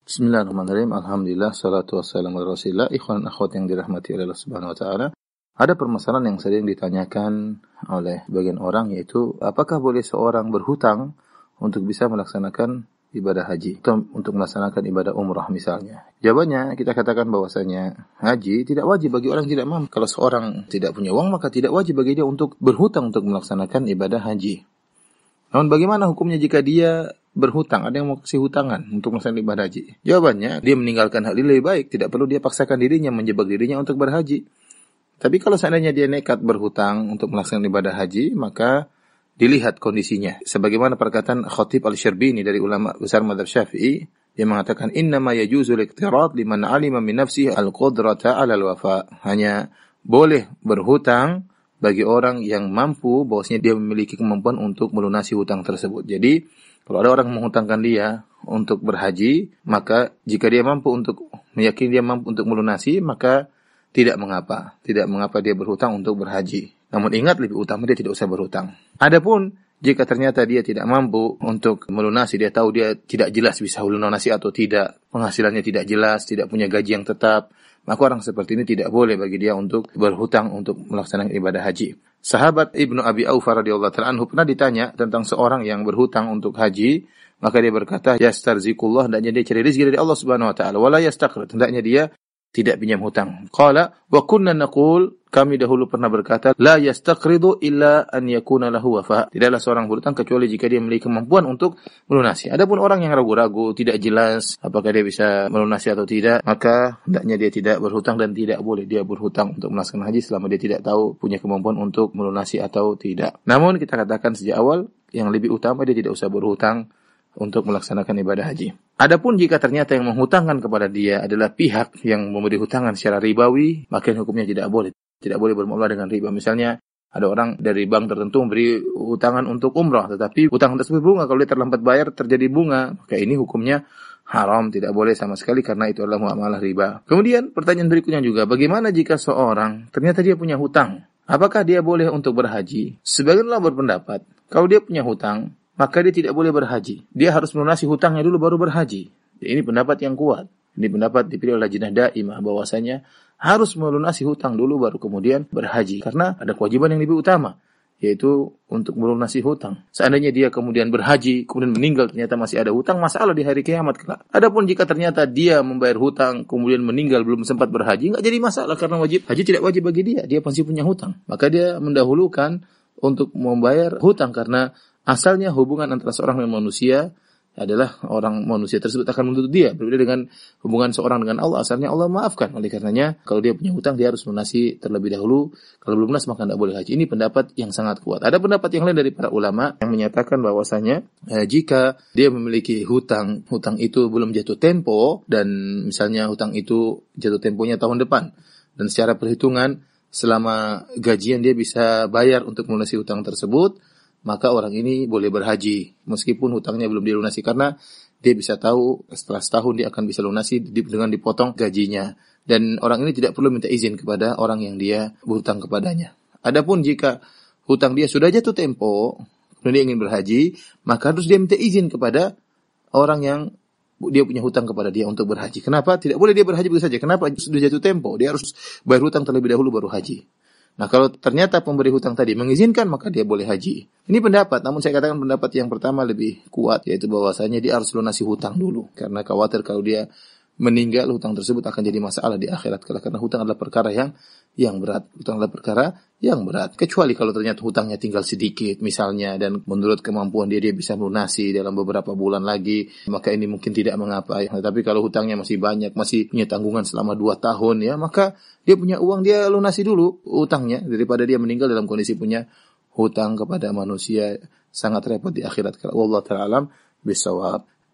Bismillahirrahmanirrahim. Alhamdulillah, salatu wassalamu ala rasulillah. Ikhwan akhwat yang dirahmati oleh Allah Subhanahu wa taala. Ada permasalahan yang sering ditanyakan oleh bagian orang, yaitu apakah boleh seorang berhutang untuk bisa melaksanakan ibadah haji atau untuk melaksanakan ibadah umrah misalnya. Jawabannya kita katakan bahwasanya haji tidak wajib bagi orang yang tidak mampu. Kalau seorang tidak punya uang, maka tidak wajib bagi dia untuk berhutang untuk melaksanakan ibadah haji. Namun bagaimana hukumnya jika dia berhutang, ada yang mau kasih hutangan untuk melaksanakan ibadah haji? Jawabannya, dia meninggalkan hal ini lebih baik, tidak perlu dia paksakan dirinya, menjebak dirinya untuk berhaji. Tapi kalau seandainya dia nekat berhutang untuk melaksanakan ibadah haji, maka dilihat kondisinya. Sebagaimana perkataan Khatib Al-Syarbini dari ulama besar mazhab Syafi'i, dia mengatakan innama yajuzu al-iqtirat liman 'alima min nafsihi al-qudrata 'ala al-wafa. Hanya boleh berhutang bagi orang yang mampu bahwasanya dia memiliki kemampuan untuk melunasi hutang tersebut. Jadi, kalau ada orang menghutangkan dia untuk berhaji, maka jika dia mampu untuk meyakini dia mampu untuk melunasi, maka tidak mengapa. Tidak mengapa dia berhutang untuk berhaji. Namun ingat, lebih utama dia tidak usah berhutang. Adapun jika ternyata dia tidak mampu untuk melunasi, dia tahu dia tidak jelas bisa melunasi atau tidak, penghasilannya tidak jelas, tidak punya gaji yang tetap, maka orang seperti ini tidak boleh bagi dia untuk berhutang untuk melaksanakan ibadah haji. Sahabat Ibnu Abi Aufa radhiyallahu ta'ala anhu pernah ditanya tentang seorang yang berhutang untuk haji, maka dia berkata, yastarziqullah, hendaknya dia cari rezeki dari Allah Subhanahu wa taala, wala yastaqrid, hendaknya dia tidak pinjam hutang. Qala wa kunna naqul, kami dahulu pernah berkata, la yastaqridu illa an yakuna lahu wafa. Tidaklah seorang berhutang kecuali jika dia memiliki kemampuan untuk melunasi. Adapun orang yang ragu-ragu, tidak jelas apakah dia bisa melunasi atau tidak, maka hendaknya dia tidak berhutang dan tidak boleh dia berhutang untuk melaksanakan haji selama dia tidak tahu punya kemampuan untuk melunasi atau tidak. Namun kita katakan sejak awal, yang lebih utama dia tidak usah berhutang untuk melaksanakan ibadah haji. Adapun jika ternyata yang menghutangkan kepada dia adalah pihak yang memberi hutangan secara ribawi, maka hukumnya tidak boleh. Tidak boleh bermuamalah dengan riba. Misalnya, ada orang dari bank tertentu memberi hutangan untuk umrah, tetapi hutang tersebut bunga. Kalau dia terlambat bayar, terjadi bunga. Maka ini hukumnya haram, tidak boleh sama sekali karena itu adalah muamalah riba. Kemudian pertanyaan berikutnya juga, bagaimana jika seorang ternyata dia punya hutang? Apakah dia boleh untuk berhaji? Sebagian ulama berpendapat, kalau dia punya hutang, maka dia tidak boleh berhaji. Dia harus melunasi hutangnya dulu baru berhaji. Ini pendapat yang kuat. Ini pendapat dipilih oleh Lajnah Daimah bahwasanya harus melunasi hutang dulu baru kemudian berhaji. Karena ada kewajiban yang lebih utama, yaitu untuk melunasi hutang. Seandainya dia kemudian berhaji, kemudian meninggal ternyata masih ada hutang, masalah di hari kiamat kelak. Adapun jika ternyata dia membayar hutang, kemudian meninggal belum sempat berhaji, enggak jadi masalah karena haji tidak wajib bagi dia. Dia masih punya hutang. Maka dia mendahulukan untuk membayar hutang karena asalnya hubungan antara seorang dan manusia adalah orang manusia tersebut akan menuntut dia. Berbeda dengan hubungan seorang dengan Allah, asalnya Allah maafkan. Oleh karenanya, kalau dia punya hutang, dia harus melunasi terlebih dahulu. Kalau belum lunas, maka tidak boleh haji. Ini pendapat yang sangat kuat. Ada pendapat yang lain dari para ulama yang menyatakan bahwasanya jika dia memiliki hutang itu belum jatuh tempo, dan misalnya hutang itu jatuh temponya tahun depan, dan secara perhitungan selama gajian dia bisa bayar untuk melunasi hutang tersebut, maka orang ini boleh berhaji meskipun hutangnya belum dilunasi, karena dia bisa tahu setelah setahun dia akan bisa lunasi dengan dipotong gajinya, dan orang ini tidak perlu minta izin kepada orang yang dia berhutang kepadanya. Adapun jika hutang dia sudah jatuh tempo kemudian dia ingin berhaji, maka harus dia minta izin kepada orang yang dia punya hutang kepada dia untuk berhaji. Kenapa? Tidak boleh dia berhaji begitu saja. Kenapa? Sudah jatuh tempo, dia harus bayar hutang terlebih dahulu baru haji. Nah, kalau ternyata pemberi hutang tadi mengizinkan, maka dia boleh haji. Ini pendapat, namun saya katakan pendapat yang pertama lebih kuat, yaitu bahwasanya dia harus lunasi hutang dulu. Karena khawatir kalau dia meninggal, hutang tersebut akan jadi masalah di akhirat. Karena hutang adalah perkara yang berat. Hutang adalah perkara yang berat. Kecuali kalau ternyata hutangnya tinggal sedikit, misalnya, dan menurut kemampuan dia bisa melunasi dalam beberapa bulan lagi, maka ini mungkin tidak mengapa. Tapi kalau hutangnya masih banyak, masih punya tanggungan selama 2 tahun, ya, maka dia punya uang, dia lunasi dulu hutangnya, daripada dia meninggal dalam kondisi punya hutang kepada manusia. Sangat repot di akhirat. Wallahu ta'ala alam bisawab.